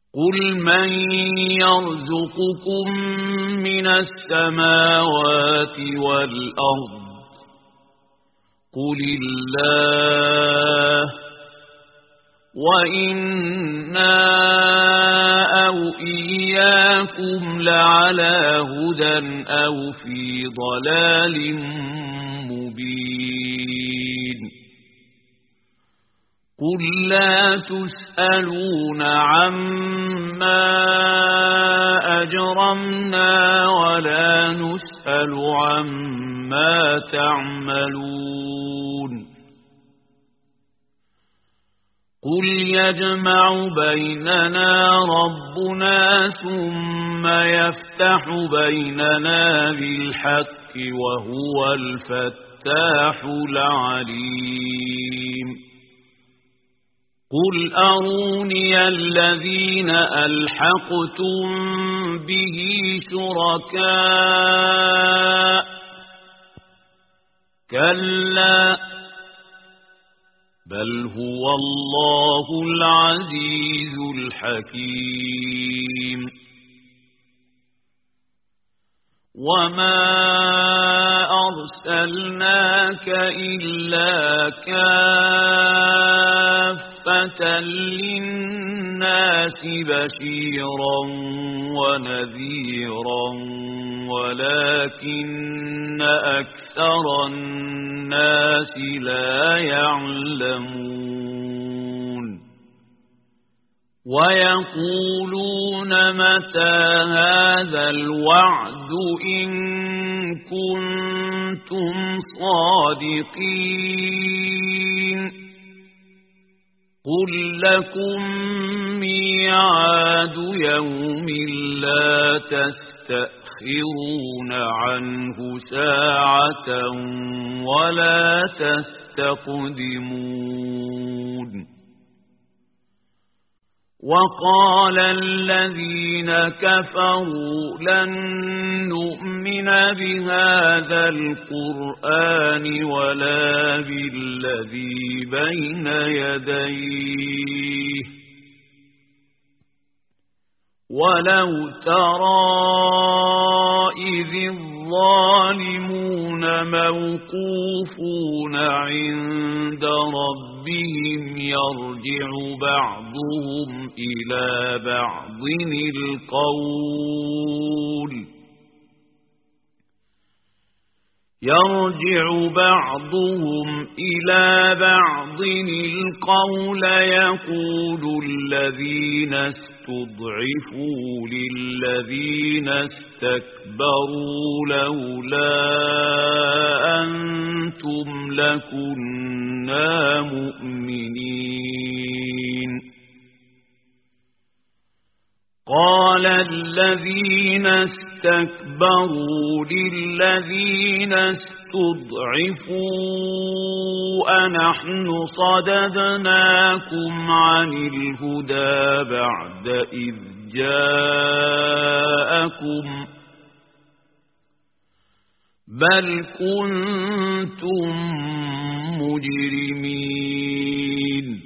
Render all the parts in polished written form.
قل من يرزقكم من السماوات والأرض قل الله وإنا أو إياكم لعلى هدى أو في ضلال مبين قل لا تسألون عما أجرمنا ولا نسأل عما تعملون قل يجمع بيننا ربنا ثم يفتح بيننا بالحق وهو الفتاح العليم قل أروني الذين ألحقتم به شركاء كلا بل هو الله العزيز الحكيم وما أرسلناك إلا كافة للناس بشيرا ونذيرا ولكن أكثر الناس لا يعلمون ويقولون متى هذا الوعد إن كنتم صادقين قل لكم ميعاد يوم لا تستأخرون عنه ساعة ولا تستقدمون وقال الذين كفروا لن نؤمن بهذا القرآن ولا بالذي بين يديه ولو ترى إذ الظالمون موقوفون عند ربهم يرجع بعضهم إلى بعض القول يقول الذين استضعفوا للذين استكبروا لولا أنتم لكنا مؤمنين قال الذين استكبروا للذين استضعفوا أنحن صددناكم عن الهدى بعد إذ جاءكم بل كنتم مجرمين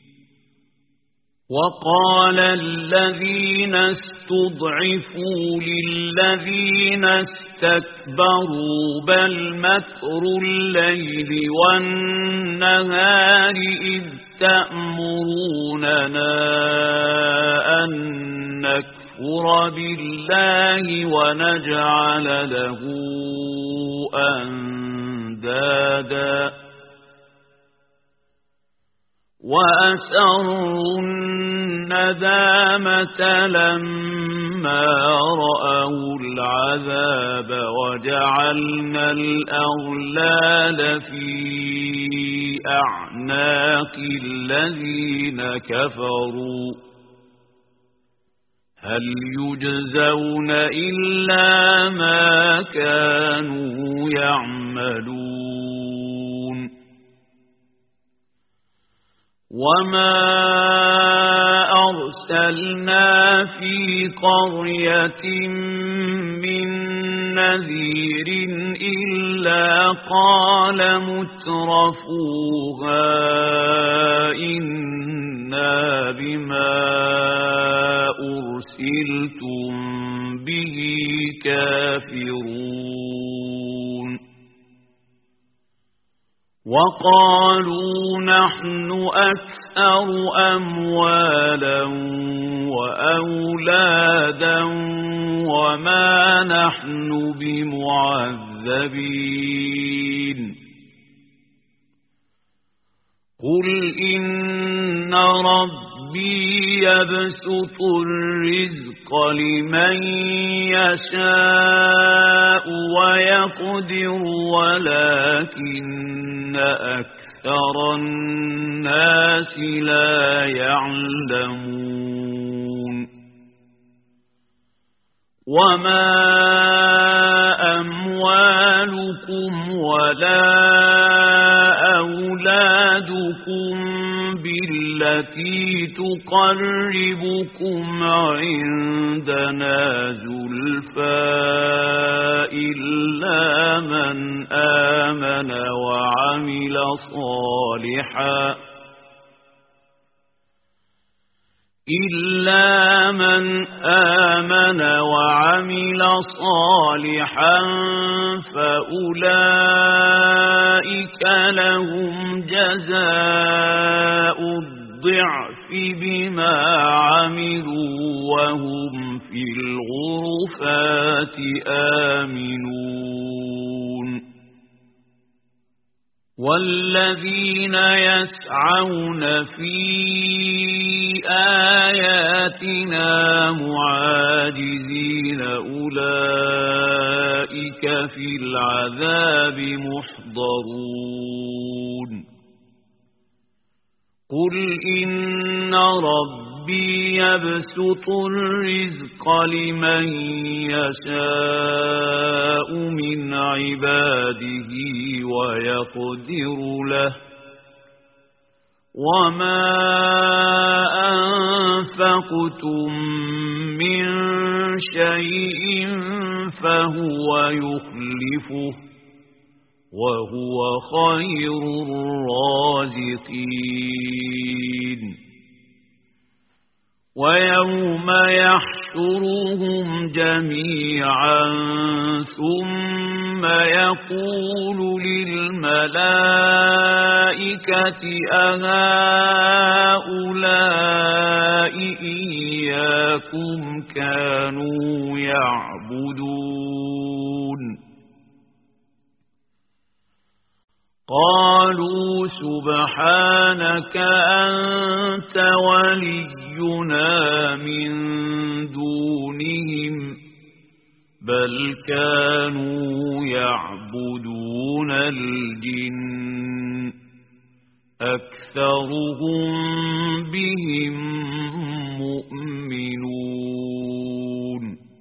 وقال الذين استضعفوا للذين استكبروا بل مكر الليل والنهار إذ تأمروننا أن نكفر بالله ونجعل له أندادا وأسروا الندامة لما رأوا العذاب وجعلنا الأغلال في أعناق الذين كفروا هل يجزون إلا ما كانوا يعملون وما أرسلنا في قرية من نذير إلا قال مترفوها إنا بما أرسلتم به كافرون وقالوا نحن أكثر أموالا وأولادا وما نحن بمعذبين قل إن ربي يبسط الرزق لمن يشاء ويقدر ولكن أكثر الناس لا يعلمون وما أموالكم ولا أولادكم بالتي تقربكم عندنا زلفى إلا من آمن وعمل صالحا فأولئك لهم جزاء الضعف بما عملوا وهم في الغرفات آمنون والذين يسعون في آياتنا معاجزين أولئك في العذاب محضرون قل إن ربي يبسط الرزق لمن يشاء من عباده ويقدر له وما أنفقتم من شيء فهو يخلفه وهو خير الرازقين ويوم يحشرهم جميعا ثم يقول للملائكة أهؤلاء إياكم كانوا يعبدون قالوا سبحانك أنت ولينا من دونهم بل كانوا يعبدون الجن أكثرهم بهم مؤمنون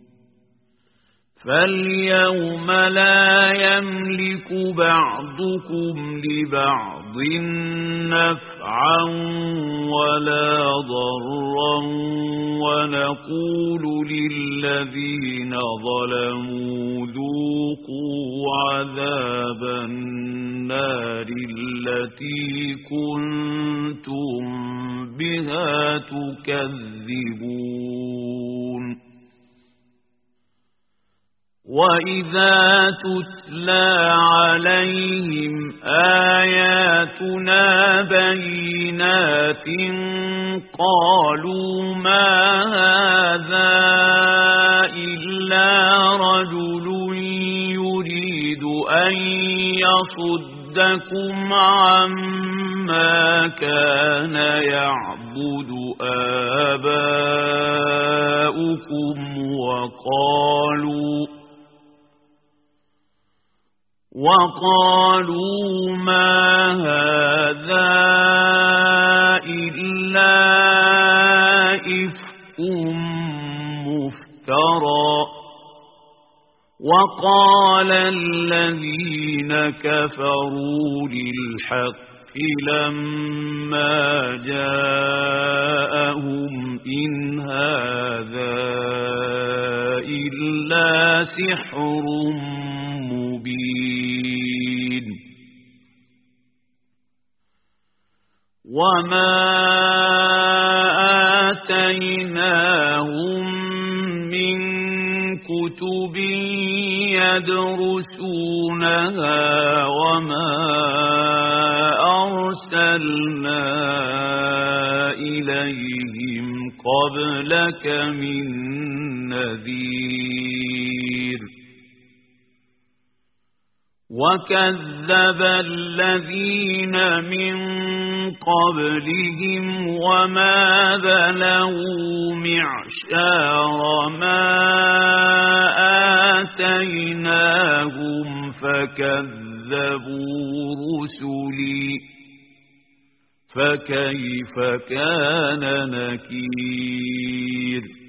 فاليوم لا يملك بعضكم لبعض نفعا ولا ضرا ونقول للذين ظلموا ذوقوا عذاب النار التي كنتم بها تكذبون وإذا تتلى عليهم آياتنا بينات قالوا ما هذا إلا رجل يريد أن يصدكم عما كان يعبد آباؤكم وقالوا ما هذا إلا إفك مفترى وقال الذين كفروا للحق لما جاءهم إن هذا إلا سحر مبين وما آتيناهم من كتب يدرسونها وما أرسلنا إليهم قبلك من نذير وكذب الذين من قبلهم وما بلغوا معشار ما آتيناهم فكذبوا رسلي فكيف كان نكير